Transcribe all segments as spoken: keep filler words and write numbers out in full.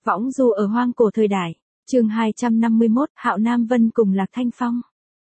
Võng du ở hoang cổ thời đại. Chương hai trăm năm mươi mốt, Hạo Nam Vân cùng Lạc Thanh Phong.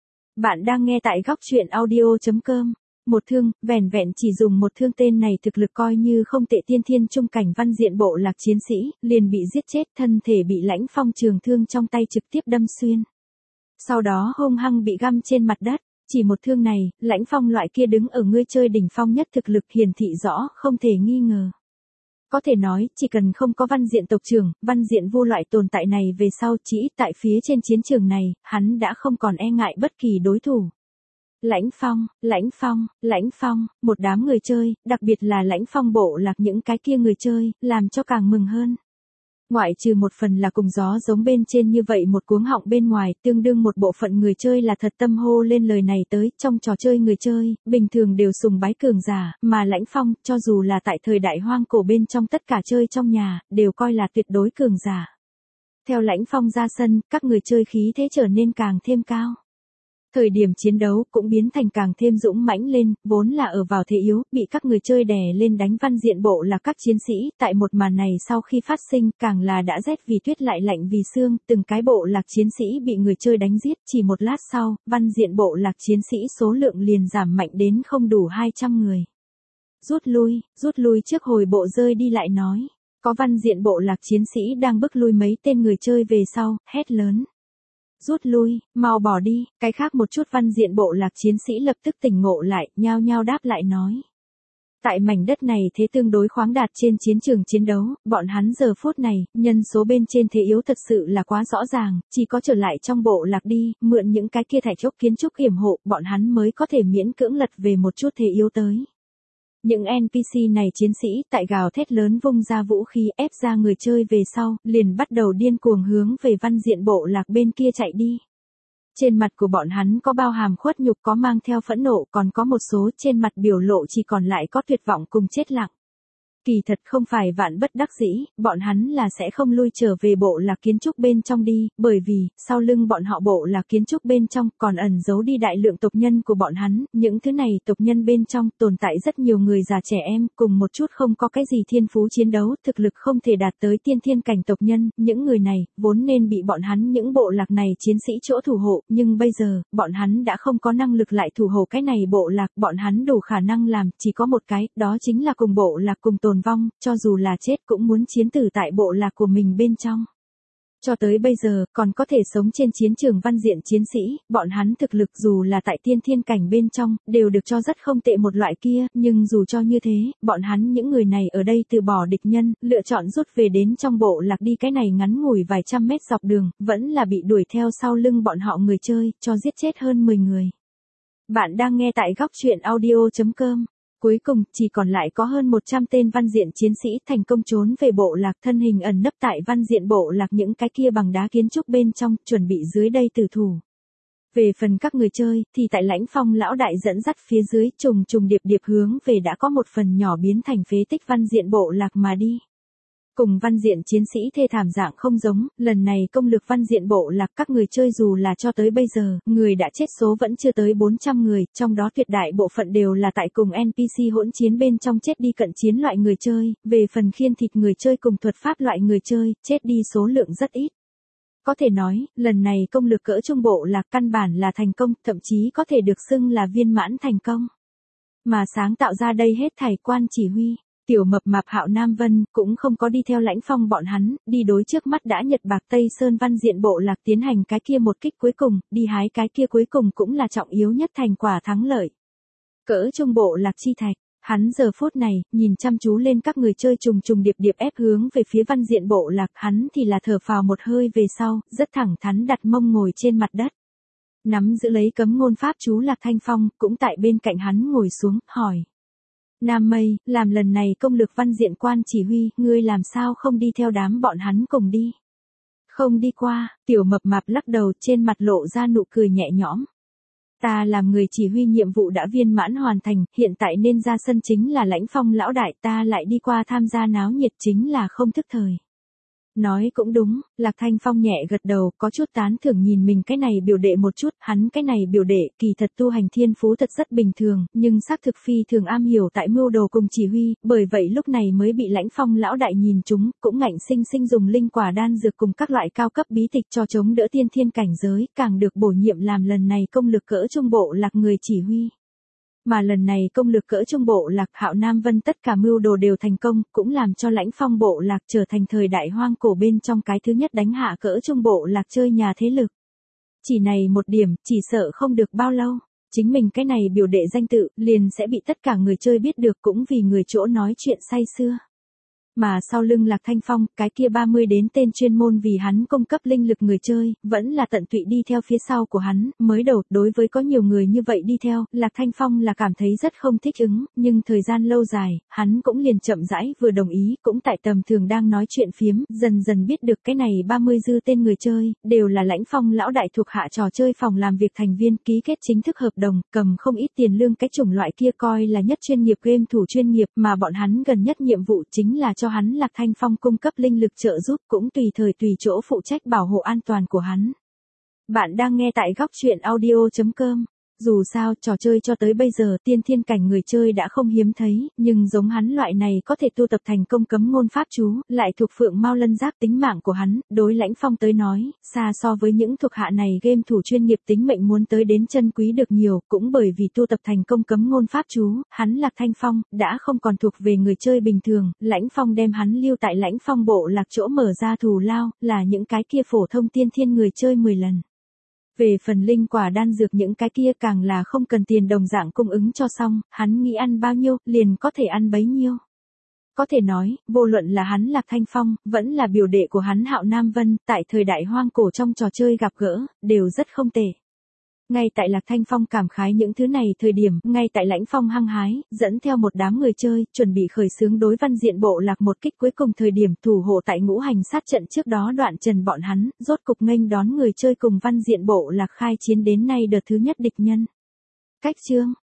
Bạn đang nghe tại góc truyện audio chấm com. Một thương, vẻn vẹn chỉ dùng một thương tên này thực lực coi như không tệ, tiên thiên trung cảnh văn diện bộ lạc chiến sĩ, liền bị giết chết, thân thể bị Lãnh Phong trường thương trong tay trực tiếp đâm xuyên. Sau đó hung hăng bị găm trên mặt đất, chỉ một thương này, Lãnh Phong loại kia đứng ở ngươi chơi đỉnh phong nhất thực lực hiển thị rõ, không thể nghi ngờ. Có thể nói, chỉ cần không có văn diện tộc trưởng, văn diện vô loại tồn tại này về sau chỉ tại phía trên chiến trường này, hắn đã không còn e ngại bất kỳ đối thủ. Lãnh Phong, Lãnh Phong, Lãnh Phong, một đám người chơi, đặc biệt là Lãnh Phong bộ lạc những cái kia người chơi, làm cho càng mừng hơn. Ngoại trừ một phần là cùng gió giống bên trên như vậy một cuống họng bên ngoài, tương đương một bộ phận người chơi là thật tâm hô lên lời này tới, trong trò chơi người chơi, bình thường đều sùng bái cường giả, mà Lãnh Phong, cho dù là tại thời đại hoang cổ bên trong tất cả chơi trong nhà, đều coi là tuyệt đối cường giả. Theo Lãnh Phong ra sân, các người chơi khí thế trở nên càng thêm cao. Thời điểm chiến đấu cũng biến thành càng thêm dũng mãnh lên, vốn là ở vào thế yếu, bị các người chơi đè lên đánh văn diện bộ là các chiến sĩ, tại một màn này sau khi phát sinh, càng là đã rét vì tuyết lại lạnh vì xương, từng cái bộ lạc chiến sĩ bị người chơi đánh giết, chỉ một lát sau, văn diện bộ lạc chiến sĩ số lượng liền giảm mạnh đến không đủ hai trăm người. Rút lui, rút lui trước hồi bộ rơi đi lại nói, có văn diện bộ lạc chiến sĩ đang bức lui mấy tên người chơi về sau, hét lớn. Rút lui, mau bỏ đi, cái khác một chút văn diện bộ lạc chiến sĩ lập tức tỉnh ngộ lại, nhao nhao đáp lại nói. Tại mảnh đất này thế tương đối khoáng đạt trên chiến trường chiến đấu, bọn hắn giờ phút này, nhân số bên trên thế yếu thật sự là quá rõ ràng, chỉ có trở lại trong bộ lạc đi, mượn những cái kia thạch chốc kiến trúc yểm hộ, bọn hắn mới có thể miễn cưỡng lật về một chút thế yếu tới. Những en pê xê này chiến sĩ tại gào thét lớn vung ra vũ khí ép ra người chơi về sau, liền bắt đầu điên cuồng hướng về văn diện bộ lạc bên kia chạy đi. Trên mặt của bọn hắn có bao hàm khuất nhục, có mang theo phẫn nộ, còn có một số trên mặt biểu lộ chỉ còn lại có tuyệt vọng cùng chết lặng. Kỳ thật không phải vạn bất đắc dĩ, bọn hắn là sẽ không lui trở về bộ lạc kiến trúc bên trong đi, bởi vì, sau lưng bọn họ bộ lạc kiến trúc bên trong còn ẩn giấu đi đại lượng tộc nhân của bọn hắn, những thứ này tộc nhân bên trong tồn tại rất nhiều người già trẻ em, cùng một chút không có cái gì thiên phú chiến đấu, thực lực không thể đạt tới tiên thiên cảnh tộc nhân, những người này, vốn nên bị bọn hắn những bộ lạc này chiến sĩ chỗ thủ hộ, nhưng bây giờ, bọn hắn đã không có năng lực lại thủ hộ cái này bộ lạc, bọn hắn đủ khả năng làm, chỉ có một cái, đó chính là cùng bộ lạc cùng tồn vong, cho dù là chết cũng muốn chiến tử tại bộ lạc của mình bên trong. Cho tới bây giờ, còn có thể sống trên chiến trường văn diện chiến sĩ, bọn hắn thực lực dù là tại tiên thiên cảnh bên trong, đều được cho rất không tệ một loại kia, nhưng dù cho như thế, bọn hắn những người này ở đây từ bỏ địch nhân, lựa chọn rút về đến trong bộ lạc đi, cái này ngắn ngủi vài trăm mét dọc đường, vẫn là bị đuổi theo sau lưng bọn họ người chơi, cho giết chết hơn mười người. Bạn đang nghe tại góc truyện audio chấm com. Cuối cùng, chỉ còn lại có hơn một trăm tên văn diện chiến sĩ thành công trốn về bộ lạc, thân hình ẩn nấp tại văn diện bộ lạc những cái kia bằng đá kiến trúc bên trong, chuẩn bị dưới đây tử thủ. Về phần các người chơi, thì tại Lãnh Phong lão đại dẫn dắt phía dưới trùng trùng điệp điệp hướng về đã có một phần nhỏ biến thành phế tích văn diện bộ lạc mà đi. Cùng văn diện chiến sĩ thê thảm dạng không giống, lần này công lực văn diện bộ lạc các người chơi dù là cho tới bây giờ, người đã chết số vẫn chưa tới bốn trăm người, trong đó tuyệt đại bộ phận đều là tại cùng en pê xê hỗn chiến bên trong chết đi cận chiến loại người chơi, về phần khiên thịt người chơi cùng thuật pháp loại người chơi, chết đi số lượng rất ít. Có thể nói, lần này công lực cỡ trung bộ lạc căn bản là thành công, thậm chí có thể được xưng là viên mãn thành công. Mà sáng tạo ra đây hết thảy quan chỉ huy. Tiểu mập mạp Hạo Nam Vân cũng không có đi theo Lãnh Phong bọn hắn, đi đối trước mắt đã Nhật Bạc Tây Sơn văn diện bộ lạc tiến hành cái kia một kích cuối cùng, đi hái cái kia cuối cùng cũng là trọng yếu nhất thành quả thắng lợi. Cỡ trung bộ lạc chi thạch, hắn giờ phút này, nhìn chăm chú lên các người chơi trùng trùng điệp điệp ép hướng về phía văn diện bộ lạc, hắn thì là thở phào một hơi về sau, rất thẳng thắn đặt mông ngồi trên mặt đất. Nắm giữ lấy cấm ngôn pháp chú Lạc Thanh Phong, cũng tại bên cạnh hắn ngồi xuống, hỏi. Nam Mây, làm lần này công lực văn diện quan chỉ huy, ngươi làm sao không đi theo đám bọn hắn cùng đi? Không đi qua, tiểu mập mạp lắc đầu, trên mặt lộ ra nụ cười nhẹ nhõm. Ta làm người chỉ huy nhiệm vụ đã viên mãn hoàn thành, hiện tại nên ra sân chính là Lãnh Phong lão đại, ta lại đi qua tham gia náo nhiệt chính là không thức thời. Nói cũng đúng, Lạc Thanh Phong nhẹ gật đầu, có chút tán thưởng nhìn mình cái này biểu đệ một chút, hắn cái này biểu đệ kỳ thật tu hành thiên phú thật rất bình thường, nhưng xác thực phi thường am hiểu tại mưu đồ cùng chỉ huy, bởi vậy lúc này mới bị Lãnh Phong lão đại nhìn chúng, cũng ngạnh sinh sinh dùng linh quả đan dược cùng các loại cao cấp bí tịch cho chống đỡ tiên thiên cảnh giới, càng được bổ nhiệm làm lần này công lực cỡ trung bộ Lạc người chỉ huy. Mà lần này công lực cỡ trung bộ Lạc Hạo Nam Vân tất cả mưu đồ đều thành công, cũng làm cho Lãnh Phong bộ Lạc trở thành thời đại hoang cổ bên trong cái thứ nhất đánh hạ cỡ trung bộ Lạc chơi nhà thế lực. Chỉ này một điểm, chỉ sợ không được bao lâu, chính mình cái này biểu đệ danh tự, liền sẽ bị tất cả người chơi biết được cũng vì người chỗ nói chuyện say xưa. Mà sau lưng Lạc Thanh Phong, cái kia ba mươi đến tên chuyên môn vì hắn cung cấp linh lực người chơi, vẫn là tận tụy đi theo phía sau của hắn, mới đầu, đối với có nhiều người như vậy đi theo, Lạc Thanh Phong là cảm thấy rất không thích ứng, nhưng thời gian lâu dài, hắn cũng liền chậm rãi vừa đồng ý, cũng tại tầm thường đang nói chuyện phiếm, dần dần biết được cái này ba mươi dư tên người chơi, đều là Lãnh Phong lão đại thuộc hạ trò chơi phòng làm việc thành viên ký kết chính thức hợp đồng, cầm không ít tiền lương cái chủng loại kia coi là nhất chuyên nghiệp game thủ chuyên nghiệp, mà bọn hắn gần nhất nhiệm vụ chính là cho hắn Lạc Thanh Phong cung cấp linh lực trợ giúp cũng tùy thời tùy chỗ phụ trách bảo hộ an toàn của hắn. Bạn đang nghe tại góc truyện audio chấm com. Dù sao, trò chơi cho tới bây giờ tiên thiên cảnh người chơi đã không hiếm thấy, nhưng giống hắn loại này có thể tu tập thành công cấm ngôn pháp chú, lại thuộc phượng mao lân giáp tính mạng của hắn, đối Lãnh Phong tới nói, xa so với những thuộc hạ này game thủ chuyên nghiệp tính mệnh muốn tới đến chân quý được nhiều, cũng bởi vì tu tập thành công cấm ngôn pháp chú, hắn Lạc Thanh Phong, đã không còn thuộc về người chơi bình thường, Lãnh Phong đem hắn lưu tại Lãnh Phong bộ Lạc chỗ mở ra thù lao, là những cái kia phổ thông tiên thiên người chơi mười lần. Về phần linh quả đan dược những cái kia càng là không cần tiền đồng dạng cung ứng cho xong, hắn nghĩ ăn bao nhiêu, liền có thể ăn bấy nhiêu. Có thể nói, vô luận là hắn Lạc Thanh Phong, vẫn là biểu đệ của hắn Hạo Nam Vân, tại thời đại hoang cổ trong trò chơi gặp gỡ, đều rất không tệ. Ngay tại Lạc Thanh Phong cảm khái những thứ này thời điểm, ngay tại Lãnh Phong hăng hái, dẫn theo một đám người chơi, chuẩn bị khởi xướng đối Văn Diện bộ Lạc một kích cuối cùng thời điểm thủ hộ tại ngũ hành sát trận trước đó đoạn trần bọn hắn, rốt cục nghênh đón người chơi cùng Văn Diện bộ Lạc khai chiến đến nay đợt thứ nhất địch nhân. Cách chương